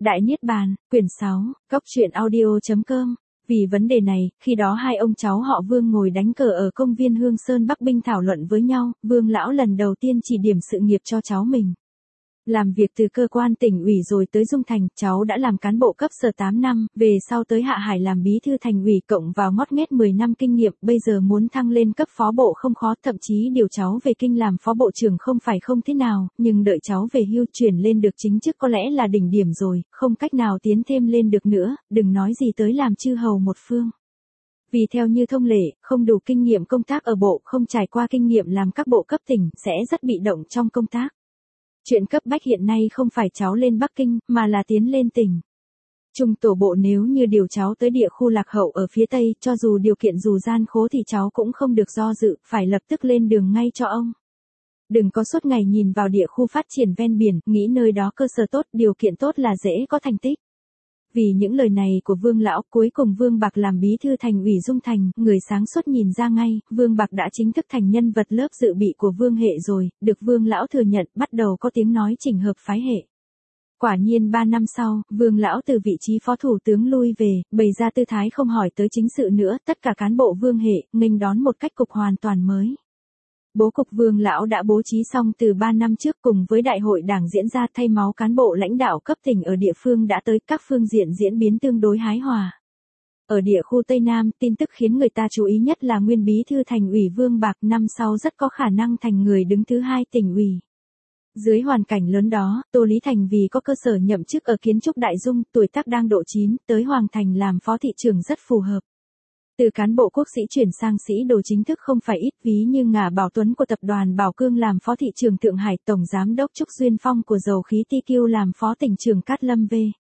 Đại Niết Bàn, quyển 6, Cốc truyện audio.com. Vì vấn đề này, khi đó hai ông cháu họ Vương ngồi đánh cờ ở công viên Hương Sơn Bắc Binh thảo luận với nhau, Vương lão lần đầu tiên chỉ điểm sự nghiệp cho cháu mình. Làm việc từ cơ quan tỉnh ủy rồi tới Dung Thành, cháu đã làm cán bộ cấp sở 8 năm, về sau tới Hạ Hải làm bí thư thành ủy cộng vào ngót nghét 10 năm kinh nghiệm, bây giờ muốn thăng lên cấp phó bộ không khó, thậm chí điều cháu về kinh làm phó bộ trưởng không phải không thế nào, nhưng đợi cháu về hưu chuyển lên được chính chức có lẽ là đỉnh điểm rồi, không cách nào tiến thêm lên được nữa, đừng nói gì tới làm chư hầu một phương. Vì theo như thông lệ, không đủ kinh nghiệm công tác ở bộ, không trải qua kinh nghiệm làm các bộ cấp tỉnh, sẽ rất bị động trong công tác. Chuyện cấp bách hiện nay không phải cháu lên Bắc Kinh, mà là tiến lên tỉnh. Trung tổ bộ nếu như điều cháu tới địa khu lạc hậu ở phía Tây, cho dù điều kiện dù gian khố thì cháu cũng không được do dự, phải lập tức lên đường ngay cho ông. Đừng có suốt ngày nhìn vào địa khu phát triển ven biển, nghĩ nơi đó cơ sở tốt, điều kiện tốt là dễ có thành tích. Vì những lời này của Vương lão, cuối cùng Vương Bạc làm bí thư thành ủy Dung Thành, người sáng suốt nhìn ra ngay, Vương Bạc đã chính thức thành nhân vật lớp dự bị của Vương hệ rồi, được Vương lão thừa nhận, bắt đầu có tiếng nói chỉnh hợp phái hệ. Quả nhiên 3 năm sau, Vương lão từ vị trí phó thủ tướng lui về, bày ra tư thái không hỏi tới chính sự nữa, tất cả cán bộ Vương hệ nghênh đón một cách cục hoàn toàn mới. Bố cục Vương lão đã bố trí xong từ 3 năm trước, cùng với đại hội đảng diễn ra, thay máu cán bộ lãnh đạo cấp tỉnh ở địa phương đã tới, các phương diện diễn biến tương đối hài hòa. Ở địa khu Tây Nam, tin tức khiến người ta chú ý nhất là nguyên bí thư thành ủy Vương Bạc năm sau rất có khả năng thành người đứng thứ 2 tỉnh ủy. Dưới hoàn cảnh lớn đó, Tô Lý Thành vì có cơ sở nhậm chức ở kiến trúc Đại Dung, tuổi tác đang độ 9, tới Hoàng Thành làm phó thị trưởng rất phù hợp. Từ cán bộ quốc sĩ chuyển sang sĩ đồ chính thức không phải ít, ví như Ngả Bảo Tuấn của tập đoàn Bảo Cương làm phó thị trưởng Thượng Hải, tổng giám đốc Trúc Duyên Phong của dầu khí TQ làm phó tỉnh trưởng Cát Lâm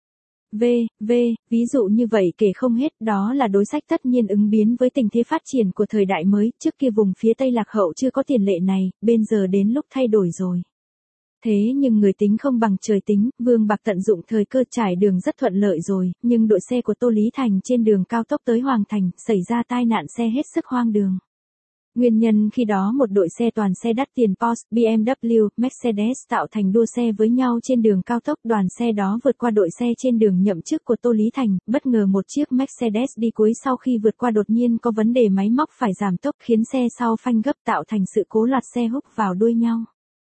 ví dụ như vậy kể không hết, đó là đối sách tất nhiên ứng biến với tình thế phát triển của thời đại mới, trước kia vùng phía Tây lạc hậu chưa có tiền lệ này, bây giờ đến lúc thay đổi rồi. Thế nhưng người tính không bằng trời tính, Vương Bạc tận dụng thời cơ trải đường rất thuận lợi rồi, nhưng đội xe của Tô Lý Thành trên đường cao tốc tới Hoàng Thành, xảy ra tai nạn xe hết sức hoang đường. Nguyên nhân khi đó một đội xe toàn xe đắt tiền Porsche, BMW, Mercedes tạo thành đua xe với nhau trên đường cao tốc, đoàn xe đó vượt qua đội xe trên đường nhậm chức của Tô Lý Thành, bất ngờ một chiếc Mercedes đi cuối sau khi vượt qua đột nhiên có vấn đề máy móc phải giảm tốc khiến xe sau phanh gấp tạo thành sự cố loạt xe húc vào đuôi nhau.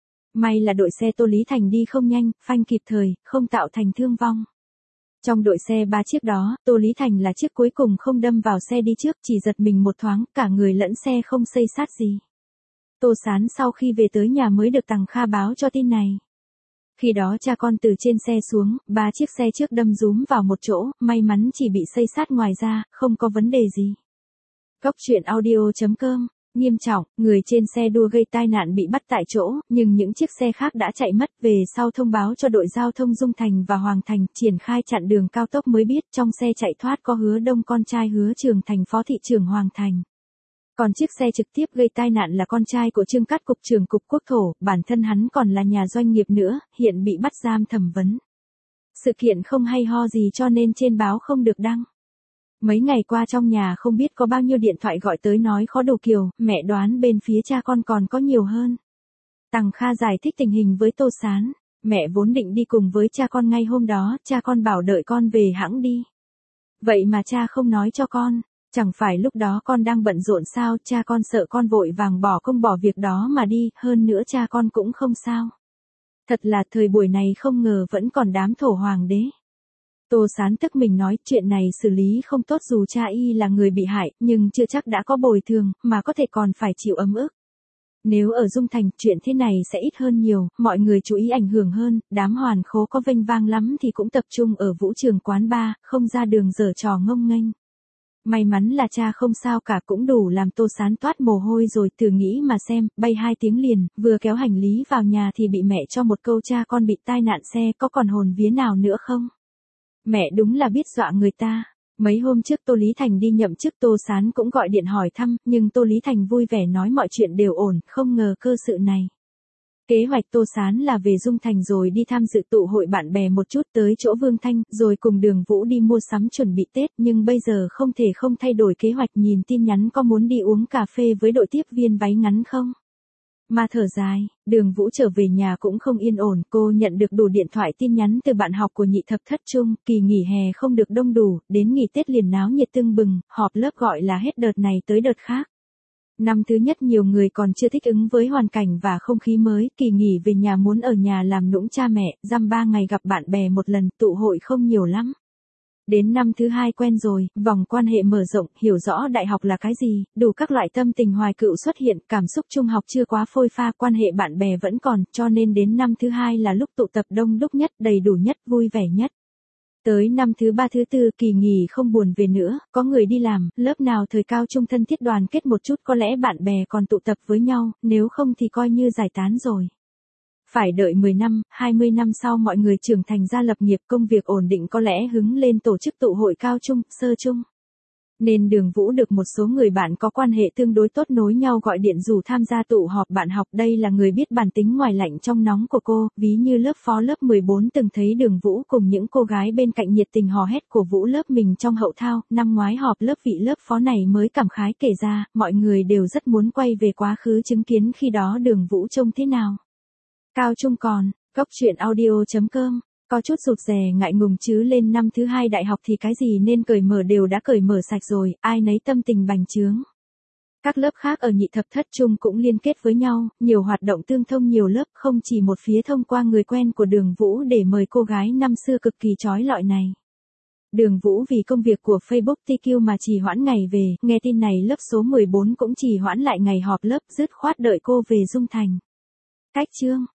May là đội xe Tô Lý Thành đi không nhanh, phanh kịp thời, không tạo thành thương vong. Trong đội xe 3 chiếc đó, Tô Lý Thành là chiếc cuối cùng không đâm vào xe đi trước, chỉ giật mình một thoáng, cả người lẫn xe không xây xát gì. Tô Sán sau khi về tới nhà mới được Tằng Kha báo cho tin này. Khi đó cha con từ trên xe xuống, 3 chiếc xe trước đâm rúm vào một chỗ, may mắn chỉ bị xây xát, ngoài ra, không có vấn đề gì. Cốc truyện audio.com. Nghiêm trọng, người trên xe đua gây tai nạn bị bắt tại chỗ, nhưng những chiếc xe khác đã chạy mất, về sau thông báo cho đội giao thông Dung Thành và Hoàng Thành, triển khai chặn đường cao tốc mới biết trong xe chạy thoát có Hứa Đông con trai Hứa Trường Thành phó thị trưởng Hoàng Thành. Còn chiếc xe trực tiếp gây tai nạn là con trai của Trương Cát cục trưởng cục quốc thổ, bản thân hắn còn là nhà doanh nghiệp nữa, hiện bị bắt giam thẩm vấn. Sự kiện không hay ho gì cho nên trên báo không được đăng. Mấy ngày qua trong nhà không biết có bao nhiêu điện thoại gọi tới nói khó đủ kiểu, mẹ đoán bên phía cha con còn có nhiều hơn. Tằng Kha giải thích tình hình với Tô Sán, mẹ vốn định đi cùng với cha con ngay hôm đó, cha con bảo đợi con về hẵng đi. Vậy mà cha không nói cho con, chẳng phải lúc đó con đang bận rộn sao, cha con sợ con vội vàng bỏ công bỏ việc đó mà đi, hơn nữa cha con cũng không sao. Thật là thời buổi này không ngờ vẫn còn đám thổ hoàng đế. Tô Sán tức mình nói chuyện này xử lý không tốt, dù cha y là người bị hại, nhưng chưa chắc đã có bồi thường, mà có thể còn phải chịu ấm ức. Nếu ở Dung Thành, chuyện thế này sẽ ít hơn nhiều, mọi người chú ý ảnh hưởng hơn, đám hoàn khố có vênh vang lắm thì cũng tập trung ở vũ trường quán bar, không ra đường giở trò ngông nghênh. May mắn là cha không sao cả, cũng đủ làm Tô Sán toát mồ hôi rồi, thử nghĩ mà xem, bay 2 tiếng liền, vừa kéo hành lý vào nhà thì bị mẹ cho một câu cha con bị tai nạn xe, có còn hồn vía nào nữa không? Mẹ đúng là biết dọa người ta. Mấy hôm trước Tô Lý Thành đi nhậm chức, Tô Sán cũng gọi điện hỏi thăm, nhưng Tô Lý Thành vui vẻ nói mọi chuyện đều ổn, không ngờ cơ sự này. Kế hoạch Tô Sán là về Dung Thành rồi đi tham dự tụ hội bạn bè một chút, tới chỗ Vương Thanh, rồi cùng Đường Vũ đi mua sắm chuẩn bị Tết, nhưng bây giờ không thể không thay đổi kế hoạch, nhìn tin nhắn có muốn đi uống cà phê với đội tiếp viên váy ngắn không? Mà thở dài, Đường Vũ trở về nhà cũng không yên ổn, cô nhận được đủ điện thoại tin nhắn từ bạn học của nhị thập thất trung, kỳ nghỉ hè không được đông đủ, đến nghỉ Tết liền náo nhiệt tưng bừng, họp lớp gọi là hết đợt này tới đợt khác. Năm thứ nhất nhiều người còn chưa thích ứng với hoàn cảnh và không khí mới, kỳ nghỉ về nhà muốn ở nhà làm nũng cha mẹ, dăm 3 ngày gặp bạn bè một lần, tụ hội không nhiều lắm. Đến năm thứ hai quen rồi, vòng quan hệ mở rộng, hiểu rõ đại học là cái gì, đủ các loại tâm tình hoài cựu xuất hiện, cảm xúc trung học chưa quá phôi pha, quan hệ bạn bè vẫn còn, cho nên đến năm thứ hai là lúc tụ tập đông đúc nhất, đầy đủ nhất, vui vẻ nhất. Tới năm thứ ba thứ tư kỳ nghỉ không buồn về nữa, có người đi làm, lớp nào thời cao trung thân thiết đoàn kết một chút có lẽ bạn bè còn tụ tập với nhau, nếu không thì coi như giải tán rồi. Phải đợi 10 năm, 20 năm sau mọi người trưởng thành ra lập nghiệp công việc ổn định có lẽ hứng lên tổ chức tụ hội cao trung, sơ trung. Nên Đường Vũ được một số người bạn có quan hệ tương đối tốt nối nhau gọi điện rủ tham gia tụ họp bạn học. Đây là người biết bản tính ngoài lạnh trong nóng của cô, ví như lớp phó lớp 14 từng thấy Đường Vũ cùng những cô gái bên cạnh nhiệt tình hò hét cổ vũ lớp mình trong hậu thao. Năm ngoái họp lớp vị lớp phó này mới cảm khái kể ra, mọi người đều rất muốn quay về quá khứ chứng kiến khi đó Đường Vũ trông thế nào. Cao trung còn, góc truyện audio.com, có chút rụt rè ngại ngùng chứ lên năm thứ hai đại học thì cái gì nên cởi mở đều đã cởi mở sạch rồi, ai nấy tâm tình bành trướng. Các lớp khác ở nhị thập thất trung cũng liên kết với nhau, nhiều hoạt động tương thông nhiều lớp không chỉ một phía thông qua người quen của Đường Vũ để mời cô gái năm xưa cực kỳ chói lọi này. Đường Vũ vì công việc của Facebook TQ mà trì hoãn ngày về, nghe tin này lớp số 14 cũng trì hoãn lại ngày họp lớp dứt khoát đợi cô về Dung Thành. Cách chương